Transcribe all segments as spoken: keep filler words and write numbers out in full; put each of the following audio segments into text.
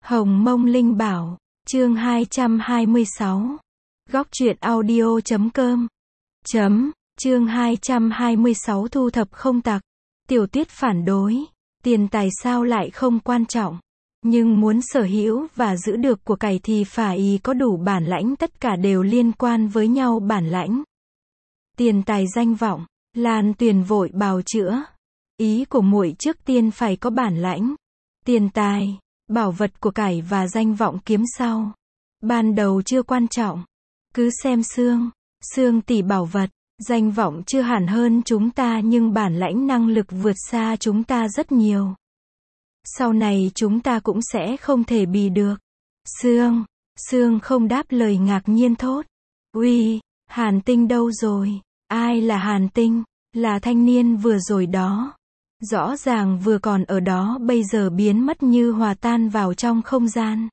Hồng Mông Linh Bảo, chương hai trăm hai mươi sáu. Góc truyện audio chấm com. Chấm, chương hai trăm hai mươi sáu thu thập không tặc. Tiểu Tuyết phản đối, tiền tài sao lại không quan trọng, nhưng muốn sở hữu và giữ được của cải thì phải có đủ bản lãnh, tất cả đều liên quan với nhau bản lãnh. Tiền tài danh vọng, Lan Tuyền vội bào chữa. Ý của muội trước tiên phải có bản lãnh. Tiền tài, bảo vật của cải và danh vọng kiếm sau. Ban đầu chưa quan trọng. Cứ xem Sương, Sương tỷ bảo vật, danh vọng chưa hẳn hơn chúng ta nhưng bản lãnh năng lực vượt xa chúng ta rất nhiều. Sau này chúng ta cũng sẽ không thể bì được. Sương, Sương không đáp lời ngạc nhiên thốt. Uy, Hàn Tinh đâu rồi? Ai là Hàn Tinh? Là thanh niên vừa rồi đó. Rõ ràng vừa còn ở đó bây giờ biến mất như hòa tan vào trong không gian.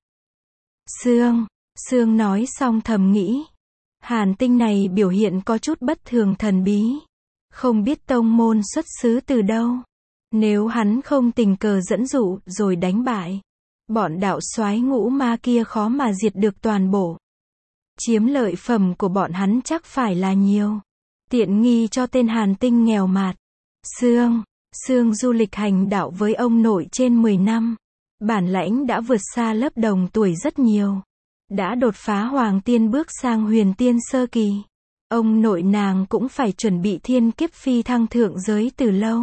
Sương, Sương nói xong thầm nghĩ. Hàn Tinh này biểu hiện có chút bất thường thần bí. Không biết tông môn xuất xứ từ đâu. Nếu hắn không tình cờ dẫn dụ rồi đánh bại, bọn đạo soái ngũ ma kia khó mà diệt được toàn bộ. Chiếm lợi phẩm của bọn hắn chắc phải là nhiều. Tiện nghi cho tên Hàn Tinh nghèo mạt. Sương, Sương du lịch hành đạo với ông nội trên mười năm. Bản lãnh đã vượt xa lớp đồng tuổi rất nhiều. Đã đột phá hoàng tiên bước sang huyền tiên sơ kỳ. Ông nội nàng cũng phải chuẩn bị thiên kiếp phi thăng thượng giới từ lâu.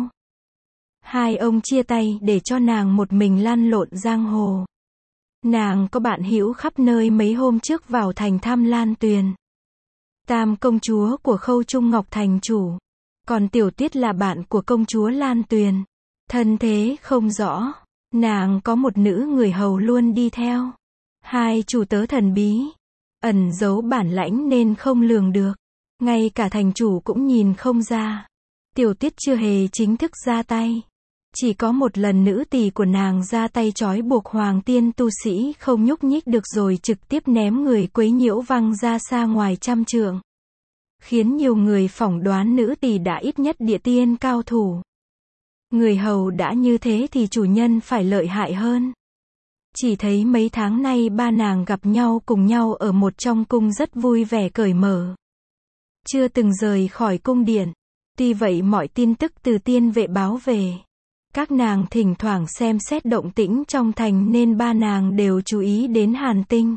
Hai ông chia tay để cho nàng một mình lăn lộn giang hồ. Nàng có bạn hữu khắp nơi, mấy hôm trước vào thành thăm Lan Tuyền. Tam công chúa của Khâu Trung Ngọc thành chủ. Còn Tiểu Tuyết là bạn của công chúa Lan Tuyền. Thân thế không rõ. Nàng có một nữ người hầu luôn đi theo. Hai chủ tớ thần bí. Ẩn giấu bản lãnh nên không lường được. Ngay cả thành chủ cũng nhìn không ra. Tiểu Tuyết chưa hề chính thức ra tay. Chỉ có một lần nữ tỳ của nàng ra tay trói buộc hoàng tiên tu sĩ không nhúc nhích được rồi trực tiếp ném người quấy nhiễu văng ra xa ngoài trăm trượng. Khiến nhiều người phỏng đoán nữ tỳ đã ít nhất địa tiên cao thủ. Người hầu đã như thế thì chủ nhân phải lợi hại hơn. Chỉ thấy mấy tháng nay ba nàng gặp nhau cùng nhau ở một trong cung rất vui vẻ cởi mở. Chưa từng rời khỏi cung điện. Tuy vậy mọi tin tức từ tiên vệ báo về. Các nàng thỉnh thoảng xem xét động tĩnh trong thành nên ba nàng đều chú ý đến Hàn Tinh.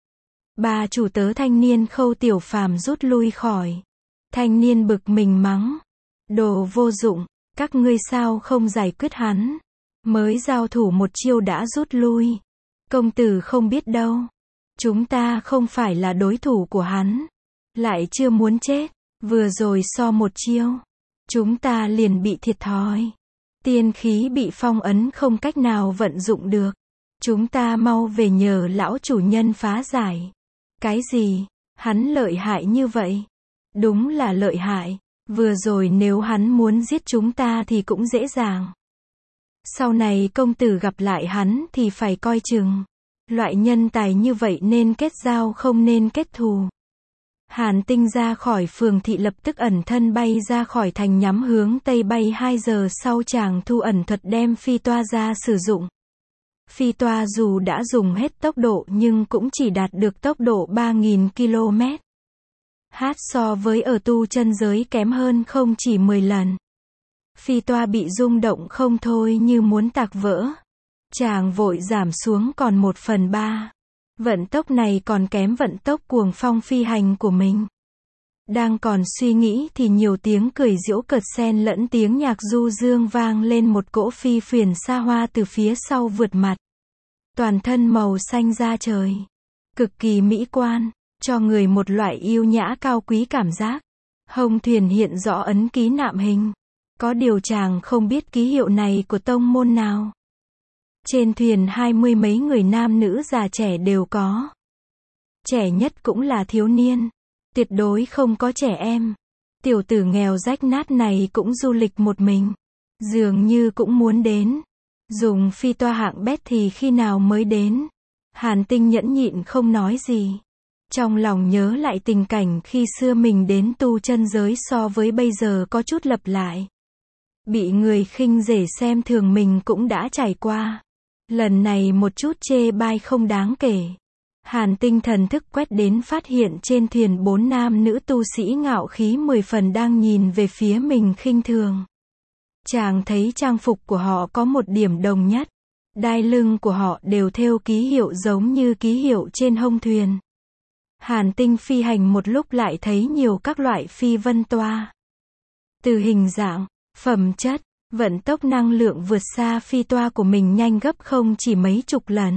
Ba chủ tớ thanh niên Khâu Tiểu Phàm rút lui khỏi. Thanh niên bực mình mắng. Đồ vô dụng, các ngươi sao không giải quyết hắn. Mới giao thủ một chiêu đã rút lui. Công tử không biết đâu. Chúng ta không phải là đối thủ của hắn. Lại chưa muốn chết. Vừa rồi so một chiêu. Chúng ta liền bị thiệt thòi. Tiên khí bị phong ấn không cách nào vận dụng được. Chúng ta mau về nhờ lão chủ nhân phá giải. Cái gì? Hắn lợi hại như vậy? Đúng là lợi hại. Vừa rồi nếu hắn muốn giết chúng ta thì cũng dễ dàng. Sau này công tử gặp lại hắn thì phải coi chừng. Loại nhân tài như vậy nên kết giao không nên kết thù. Hàn Tinh ra khỏi phường thị lập tức ẩn thân bay ra khỏi thành nhắm hướng tây bay hai giờ sau chàng thu ẩn thuật đem phi toa ra sử dụng. Phi toa dù đã dùng hết tốc độ nhưng cũng chỉ đạt được tốc độ ba nghìn ki lô mét. Hát so với ở tu chân giới kém hơn không chỉ mười lần. Phi toa bị rung động không thôi như muốn tạc vỡ. Chàng vội giảm xuống còn một phần ba. Vận tốc này còn kém vận tốc cuồng phong phi hành của mình. Đang còn suy nghĩ thì nhiều tiếng cười giễu cợt xen lẫn tiếng nhạc du dương vang lên, một cỗ phi thuyền xa hoa từ phía sau vượt mặt. Toàn thân màu xanh da trời. Cực kỳ mỹ quan, cho người một loại yêu nhã cao quý cảm giác. Hông thuyền hiện rõ ấn ký nạm hình. Có điều chàng không biết ký hiệu này của tông môn nào. Trên thuyền hai mươi mấy người nam nữ già trẻ đều có. Trẻ nhất cũng là thiếu niên. Tuyệt đối không có trẻ em. Tiểu tử nghèo rách nát này cũng du lịch một mình. Dường như cũng muốn đến. Dùng phi toa hạng bét thì khi nào mới đến. Hàn Tinh nhẫn nhịn không nói gì. Trong lòng nhớ lại tình cảnh khi xưa mình đến tu chân giới so với bây giờ có chút lặp lại. Bị người khinh rể xem thường mình cũng đã trải qua. Lần này một chút chê bai không đáng kể. Hàn Tinh thần thức quét đến phát hiện trên thuyền bốn nam nữ tu sĩ ngạo khí mười phần đang nhìn về phía mình khinh thường. Chàng thấy trang phục của họ có một điểm đồng nhất. Đai lưng của họ đều thêu ký hiệu giống như ký hiệu trên hông thuyền. Hàn Tinh phi hành một lúc lại thấy nhiều các loại phi vân toa. Từ hình dạng, phẩm chất, vận tốc năng lượng vượt xa phi toa của mình nhanh gấp không chỉ mấy chục lần.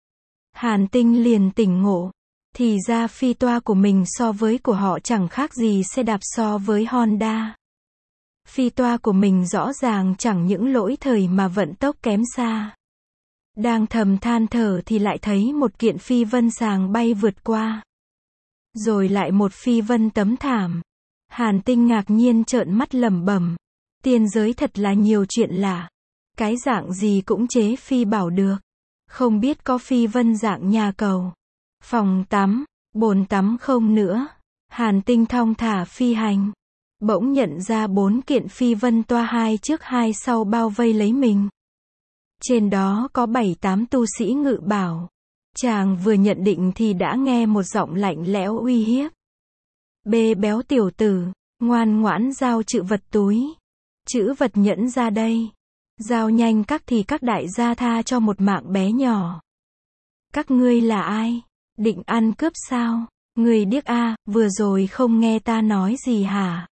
Hàn Tinh liền tỉnh ngộ. Thì ra phi toa của mình so với của họ chẳng khác gì xe đạp so với Honda. Phi toa của mình rõ ràng chẳng những lỗi thời mà vận tốc kém xa. Đang thầm than thở thì lại thấy một kiện phi vân sàng bay vượt qua. Rồi lại một phi vân tấm thảm. Hàn Tinh ngạc nhiên trợn mắt lẩm bẩm. Tiên giới thật là nhiều chuyện lạ. Cái dạng gì cũng chế phi bảo được. Không biết có phi vân dạng nhà cầu, phòng tắm, bồn tắm không nữa. Hàn Tinh thong thả phi hành. Bỗng nhận ra bốn kiện phi vân toa hai trước hai sau bao vây lấy mình. Trên đó có bảy tám tu sĩ ngự bảo. Chàng vừa nhận định thì đã nghe một giọng lạnh lẽo uy hiếp. Bê béo tiểu tử, ngoan ngoãn giao chữ vật túi. Chữ vật nhẫn ra đây. Giao nhanh các thì các đại gia tha cho một mạng bé nhỏ. Các ngươi là ai? Định ăn cướp sao? Người điếc a, vừa rồi không nghe ta nói gì hả?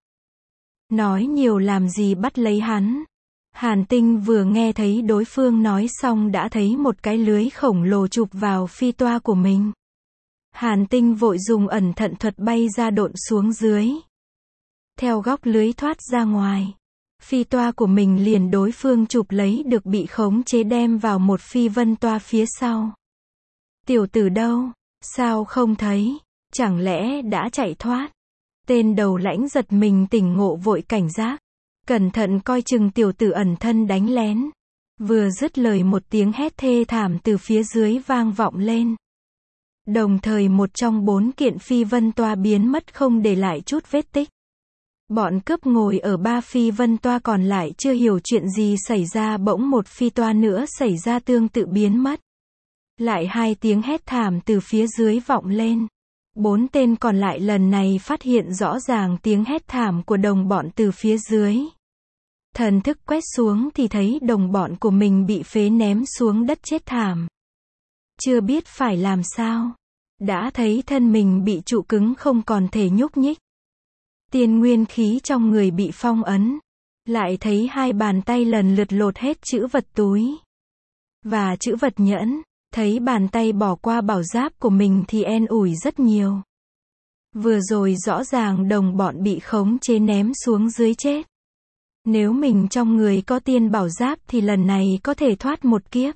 Nói nhiều làm gì bắt lấy hắn? Hàn Tinh vừa nghe thấy đối phương nói xong đã thấy một cái lưới khổng lồ chụp vào phi toa của mình. Hàn Tinh vội dùng ẩn thận thuật bay ra độn xuống dưới. Theo góc lưới thoát ra ngoài. Phi toa của mình liền đối phương chụp lấy được bị khống chế đem vào một phi vân toa phía sau. Tiểu tử đâu? Sao không thấy? Chẳng lẽ đã chạy thoát? Tên đầu lãnh giật mình tỉnh ngộ vội cảnh giác. Cẩn thận coi chừng tiểu tử ẩn thân đánh lén. Vừa dứt lời một tiếng hét thê thảm từ phía dưới vang vọng lên. Đồng thời một trong bốn kiện phi vân toa biến mất không để lại chút vết tích. Bọn cướp ngồi ở ba phi vân toa còn lại chưa hiểu chuyện gì xảy ra bỗng một phi toa nữa xảy ra tương tự biến mất. Lại hai tiếng hét thảm từ phía dưới vọng lên. Bốn tên còn lại lần này phát hiện rõ ràng tiếng hét thảm của đồng bọn từ phía dưới. Thần thức quét xuống thì thấy đồng bọn của mình bị phế ném xuống đất chết thảm. Chưa biết phải làm sao. Đã thấy thân mình bị trụ cứng không còn thể nhúc nhích. Tiên nguyên khí trong người bị phong ấn. Lại thấy hai bàn tay lần lượt lột hết chữ vật túi. Và chữ vật nhẫn. Thấy bàn tay bỏ qua bảo giáp của mình thì en ủi rất nhiều. Vừa rồi rõ ràng đồng bọn bị khống chế ném xuống dưới chết. Nếu mình trong người có tiên bảo giáp thì lần này có thể thoát một kiếp.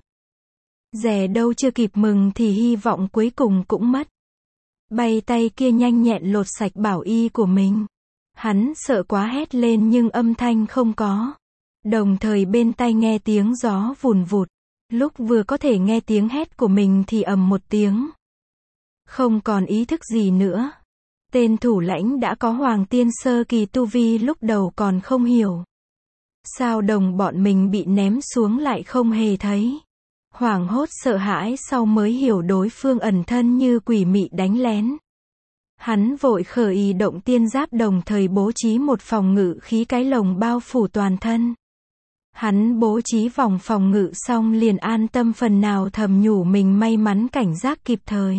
Dè đâu chưa kịp mừng thì hy vọng cuối cùng cũng mất. Bay tay kia nhanh nhẹn lột sạch bảo y của mình. Hắn sợ quá hét lên nhưng âm thanh không có. Đồng thời bên tai nghe tiếng gió vùn vụt. Lúc vừa có thể nghe tiếng hét của mình thì ầm một tiếng. Không còn ý thức gì nữa. Tên thủ lãnh đã có hoàng tiên sơ kỳ tu vi lúc đầu còn không hiểu. Sao đồng bọn mình bị ném xuống lại không hề thấy. Hoảng hốt sợ hãi sau mới hiểu đối phương ẩn thân như quỷ mị đánh lén. Hắn vội khởi ý động tiên giáp đồng thời bố trí một phòng ngự khí cái lồng bao phủ toàn thân. Hắn bố trí vòng phòng ngự xong liền an tâm phần nào thầm nhủ mình may mắn cảnh giác kịp thời.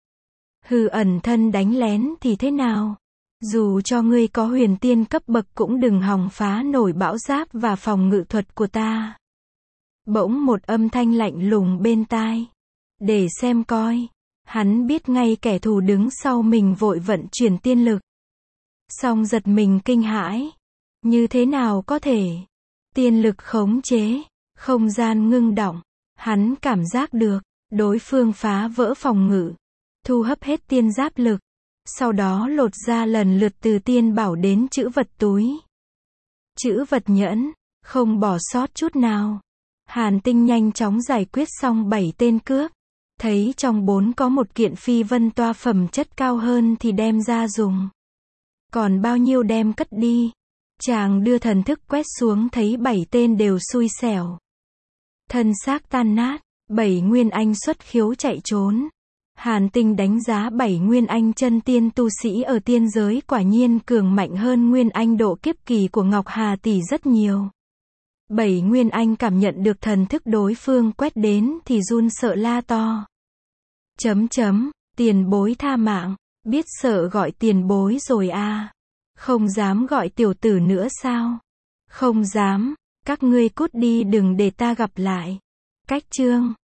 Hừ, ẩn thân đánh lén thì thế nào? Dù cho ngươi có huyền tiên cấp bậc cũng đừng hòng phá nổi bão giáp và phòng ngự thuật của ta. Bỗng một âm thanh lạnh lùng bên tai. Để xem coi. Hắn biết ngay kẻ thù đứng sau mình vội vận chuyển tiên lực. Song giật mình kinh hãi. Như thế nào có thể? Tiên lực khống chế, không gian ngưng đọng. Hắn cảm giác được, đối phương phá vỡ phòng ngự. Thu hấp hết tiên giáp lực. Sau đó lột ra lần lượt từ tiên bảo đến chữ vật túi. Chữ vật nhẫn, không bỏ sót chút nào. Hàn Tinh nhanh chóng giải quyết xong bảy tên cướp. Thấy trong bốn có một kiện phi vân toa phẩm chất cao hơn thì đem ra dùng. Còn bao nhiêu đem cất đi. Chàng đưa thần thức quét xuống thấy bảy tên đều xui xẻo. Thân xác tan nát. Bảy Nguyên Anh xuất khiếu chạy trốn. Hàn Tinh đánh giá bảy Nguyên Anh chân tiên tu sĩ ở tiên giới quả nhiên cường mạnh hơn Nguyên Anh độ kiếp kỳ của Ngọc Hà tỷ rất nhiều. Bảy Nguyên Anh cảm nhận được thần thức đối phương quét đến thì run sợ la to. Chấm chấm, tiền bối tha mạng, biết sợ gọi tiền bối rồi à. Không dám gọi tiểu tử nữa sao? Không dám, các ngươi cút đi đừng để ta gặp lại. Cách chương